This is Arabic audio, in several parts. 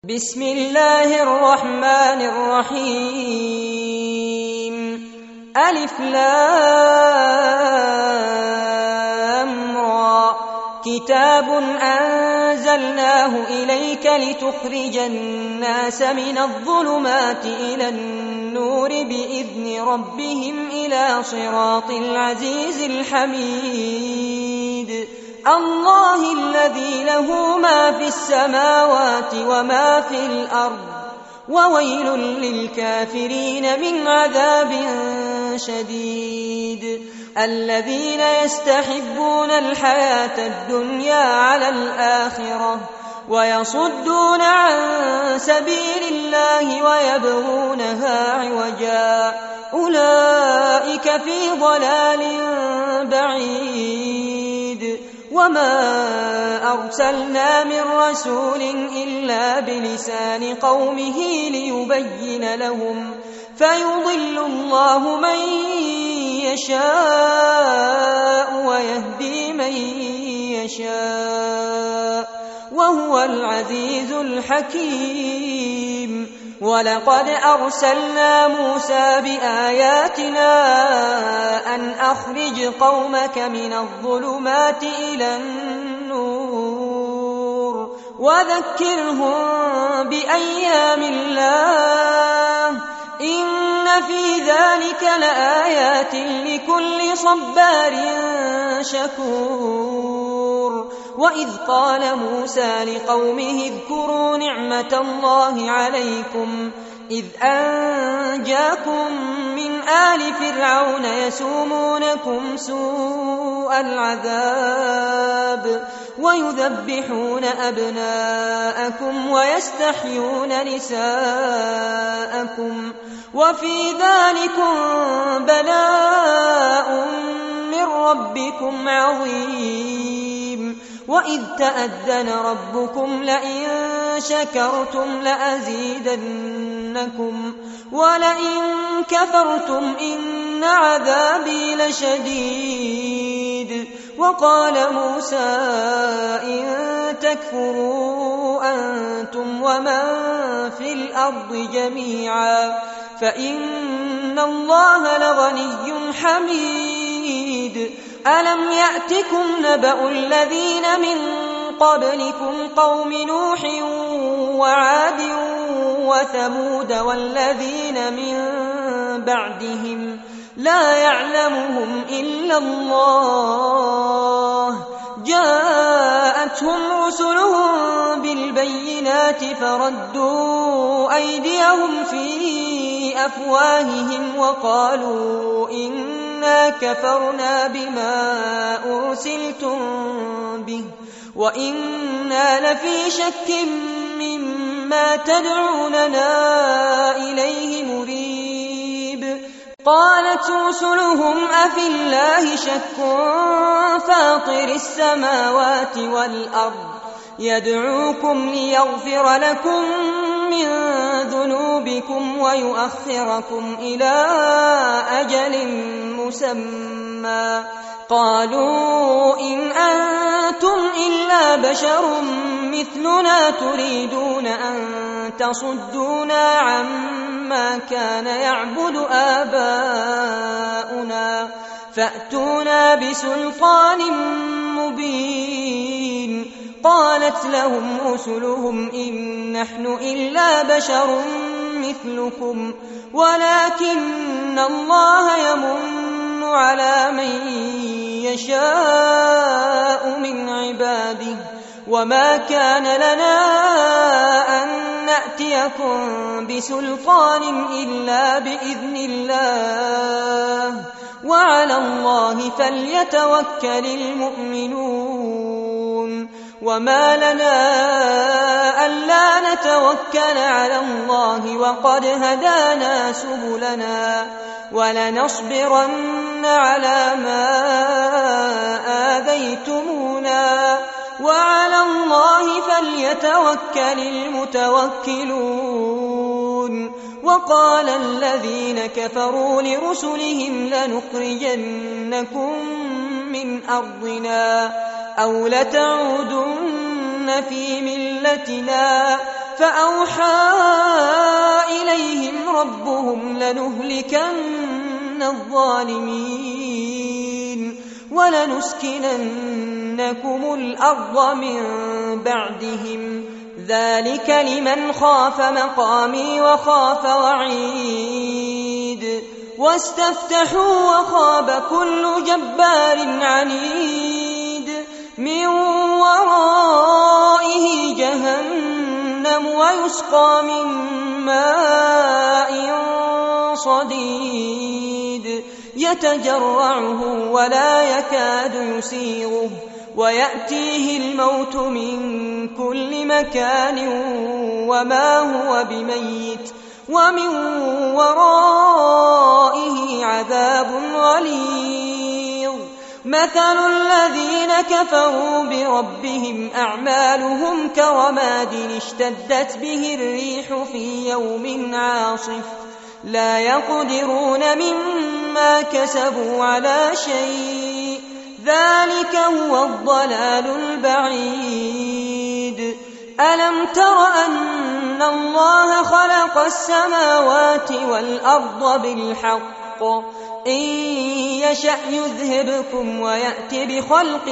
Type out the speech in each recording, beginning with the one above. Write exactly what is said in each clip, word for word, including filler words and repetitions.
بسم الله الرحمن الرحيم ألف لام را كتاب أنزلناه إليك لتخرج الناس من الظلمات إلى النور بإذن ربهم إلى صراط العزيز الحميد الله الذي له ما في السماوات وما في الأرض وويل للكافرين من عذاب شديد الذين يستحبون الحياة الدنيا على الآخرة ويصدون عن سبيل الله ويبغونها عوجا أولئك في ضلال بعيد وما أرسلنا من رسول إلا بلسان قومه ليبين لهم فيضل الله من يشاء ويهدي من يشاء وهو العزيز الحكيم ولقد أرسلنا موسى بآياتنا أن أخرج قومك من الظلمات إلى النور وذكرهم بأيام الله إن في ذلك لآيات لكل صبار شكور وإذ قال موسى لقومه اذكروا نعمة الله عليكم إذ أنجاكم من آل فرعون يسومونكم سوء العذاب ويذبحون أبناءكم ويستحيون نساءكم وفي ذلكم بلاء من ربكم عظيم وإذ تأذن ربكم لئن شكرتم لأزيدنكم ولئن كفرتم إن عذابي لشديد وقال موسى إن تكفروا أنتم ومن في الأرض جميعا فإن الله لغني حميد ألم يأتكم نبأ الذين من قبلكم قوم نوح وعاد وثمود والذين من بعدهم لا يعلمهم إلا الله جاءتهم رسلهم بالبينات فردوا أيديهم في أفواههم وقالوا إنا كفرنا بما أرسلتم به وإنا لفي شك مما تدعوننا إليه مريب قالت رسلهم أفي الله شك فاطر السماوات والأرض يدعوكم ليغفر لكم من ذنوبكم ويؤخركم إلى أجل مسمى قالوا إن أنتم إلا بشر مثلنا تريدون أن تصدونا عما كان يعبد آباؤنا فأتونا بسلطان مبين قالت لهم رسلهم إن نحن إلا بشر مثلكم ولكن الله يمن على من يشاء من عباده وما كان لنا أن نأتيكم بسلطان إلا بإذن الله وعلى الله فليتوكل المؤمنون وما لنا ألا نتوكل على الله وقد هدانا سبلنا ولنصبرن على ما آذيتمونا وعلى الله فليتوكل المتوكلون وقال الذين كفروا لرسلهم لنخرجنكم من أرضنا أو لتعودن في ملتنا فأوحى إليهم ربهم لنهلكن الظالمين ولنسكننكم الأرض من بعدهم ذلك لمن خاف مقامي وخاف وعيد واستفتحوا وخاب كل جبار عنيد من ورائه جهنم ويسقى من ماء صديد يتجرعه ولا يكاد يسيغه ويأتيه الموت من كل مكان وما هو بميت ومن ورائه عذاب غليظ مثل الذين كفروا بربهم أعمالهم كرماد اشتدت به الريح في يوم عاصف لا يقدرون مما كسبوا على شيء ذلك هو الضلال البعيد ألم تر أن الله خلق السماوات والأرض بالحق إن يشأ يذهبكم ويأت بخلق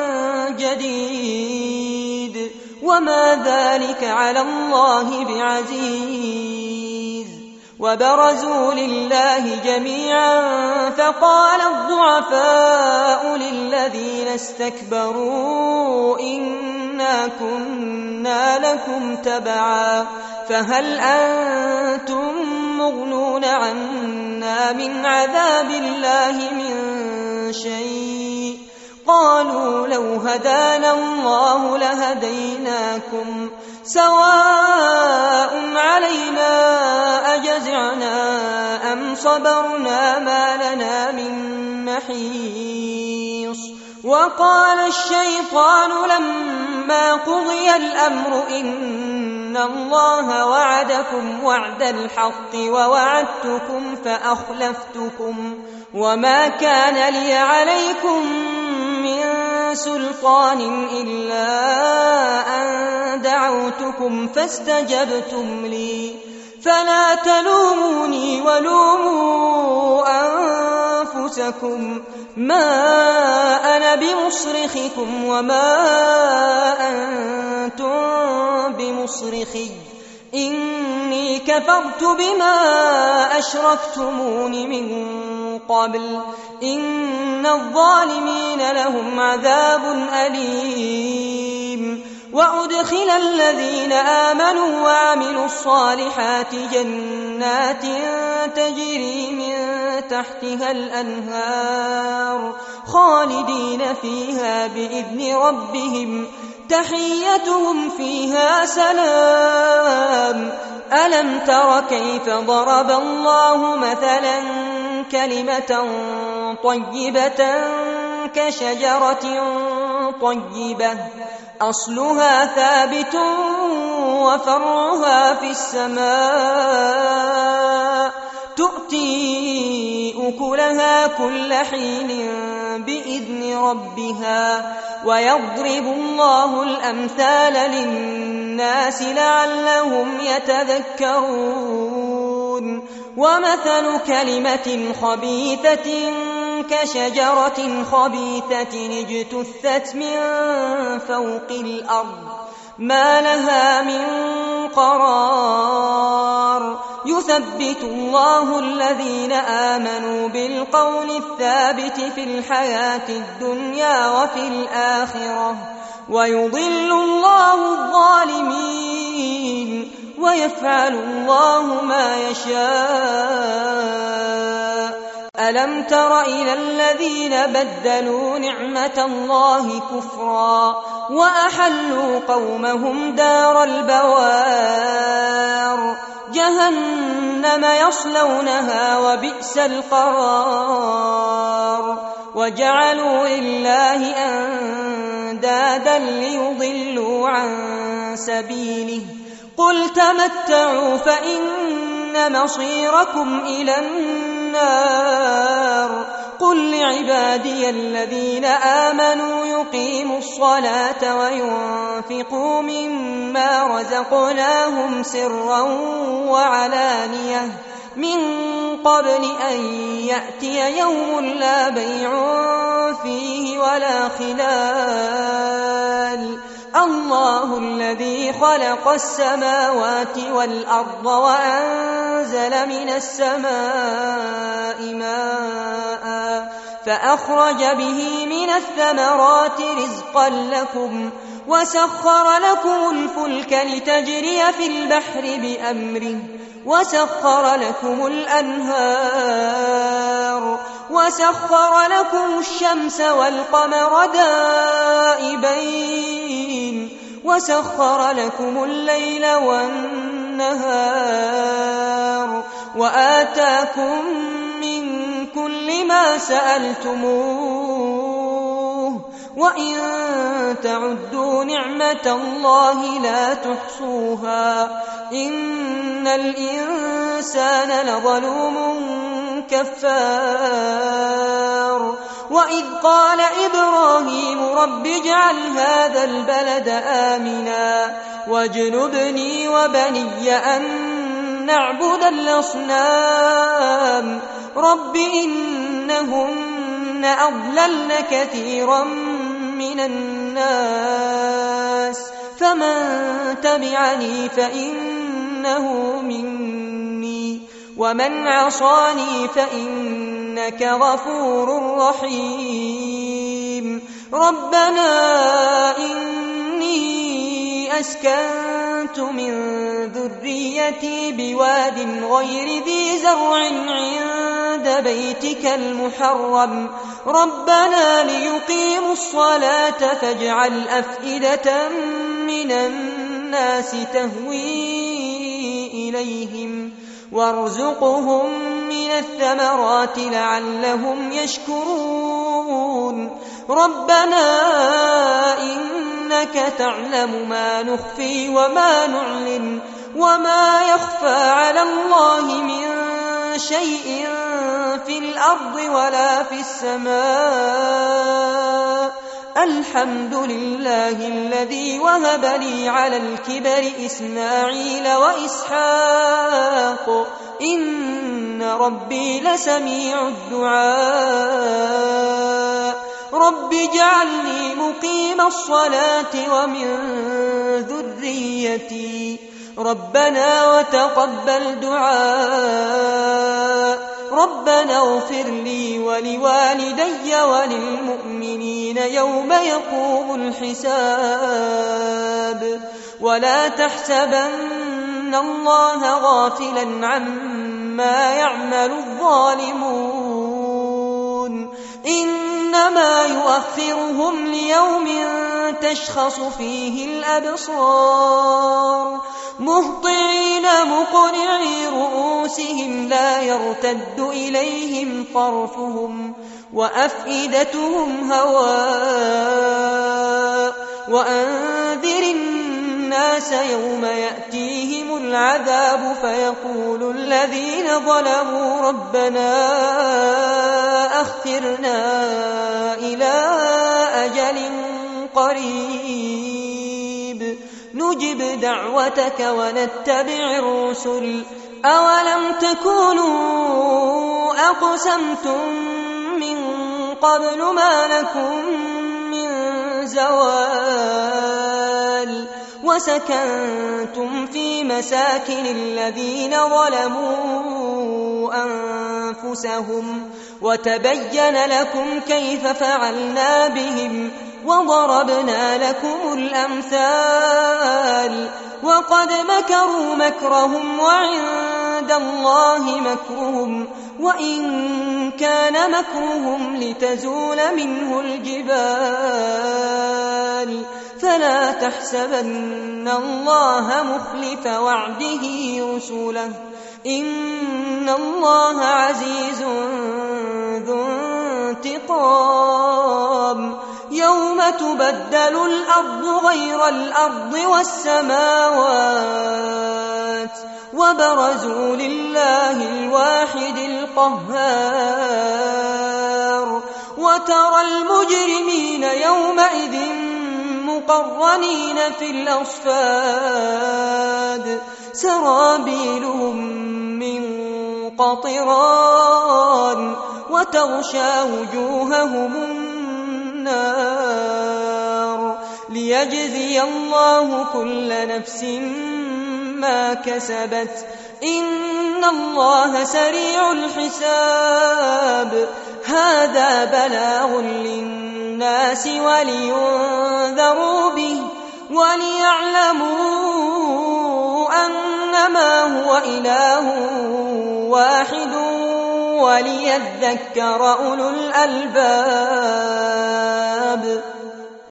جديد وما ذلك على الله بعزيز وبرزوا لله جميعا فقال الضعفاء للذين استكبروا إنا كنا لكم تبعا فهل أنتم مغنون عنا من عذاب الله من شيء قالوا لو هدانا الله لهديناكم سواء علينا أجزعنا أم صبرنا ما لنا من محيص وقال الشيطان لما قضي الأمر إن الله وعدكم وعد الحق ووعدتكم فأخلفتكم وما كان لي عليكم من سلطان إلا أن دعوتكم فاستجبتم لي فلا تلوموني ولوموا أنفسكم ما أنا بمصرخكم وما أنتم بمصرخي إني كفرت بما أشركتمون من قبل إن الظالمين لهم عذاب أليم وأدخل الذين آمنوا وعملوا الصالحات جنات تجري من تحتها الأنهار خالدين فيها بإذن ربهم تحيتهم فيها سلام ألم تر كيف ضرب الله مثلا كلمة طيبة كشجرة طيبة أصلها ثابت وفرعها في السماء تؤتي أكلها كل حين بإذن ربها ويضرب الله الأمثال للناس لعلهم يتذكرون ومثل كلمة خبيثة كشجرة خبيثة اجتثت من فوق الأرض ما لها من قرار يثبت الله الذين آمنوا بالقول الثابت في الحياة الدنيا وفي الآخرة ويضل الله الظالمين ويفعل الله ما يشاء ألم تر إلى الذين بدلوا نعمة الله كفرا وأحلوا قومهم دار البوار جهنم يصلونها وبئس القرار وجعلوا لله أندادا ليضلوا عن سبيله قل تمتعوا فإن مصيركم إلى النار قل لعبادي الذين آمنوا يقيموا الصلاة وينفقوا مما رزقناهم سرا وعلانية من قبل أن يأتي يوم لا بيع فيه ولا خلال الله الذي خلق السماوات والأرض وأنزل من السماء ماء فأخرج به من الثمرات رزقا لكم وسخر لكم الفلك لتجري في البحر بأمره وسخر لكم الأنهار وسخر لكم الشمس والقمر دائبين وسخر لكم الليل والنهار وآتاكم من كل ما سألتموه وإن تعدوا نعمة الله لا تحصوها إن الإنسان لظلوم كفار وإذ قال إبراهيم رب اجعل هذا البلد آمنا واجنبني وبني أن نعبد الأصنام رب إنهن أضللن كثيرا من الناس فمن تبعني فإنه مني ومن عصاني فإنك غفور رحيم ربنا إني أسكنت من ذريتي بواد غير ذي زرع عند بيتك المحرم ربنا ليقيموا الصلاة فاجعل أفئدة من الناس تهوي إليهم وارزقهم من الثمرات لعلهم يشكرون ربنا إنك تعلم ما نخفي وما نعلن وما يخفى على الله من شيء في الأرض ولا في السماء الحمد لله الذي وهب لي على الكبر إسماعيل وإسحاق إن ربي لسميع الدعاء رب اجعلني مقيم الصلاة ومن ذريتي ربنا وتقبل دعاء ربنا اغفر لي ولوالدي وللمؤمنين يوم يقوم الحساب ولا تحسبن الله غافلا عما يعمل الظالمون إنما يؤخرهم ليوم تشخص فيه الأبصار مهطعين مقنعي رؤوسهم لا يرتد إليهم طرفهم وأفئدتهم هواء وأنذر الناس يوم يأتيهم العذاب فيقول الذين ظلموا ربنا أخرنا إلى أجل قريب نجب دعوتك ونتبع الرسل أولم تكونوا أقسمتم من قبل ما لكم من زوال وسكنتم في مساكن الذين ظلموا أنفسهم وتبين لكم كيف فعلنا بهم وضربنا لكم الأمثال وقد مكروا مكرهم وعند الله مكرهم وإن كان مكرهم لتزول منه الجبال فلا تحسبن الله مخلف وعده رسله إن الله عزيز ذو انتقام يوم تبدل الأرض غير الأرض والسماوات وبرزوا لله الواحد القهار وترى المجرمين يومئذ مقرنين في الأصفاد سرابيلهم من قطران وتغشى وجوههم النار ليجزي الله كل نفس ما كسبت إن الله سريع الحساب هذا بلاغ للناس ولينذروا به وليعلموا أنما هو إله واحد وليذكر أولو الألباب.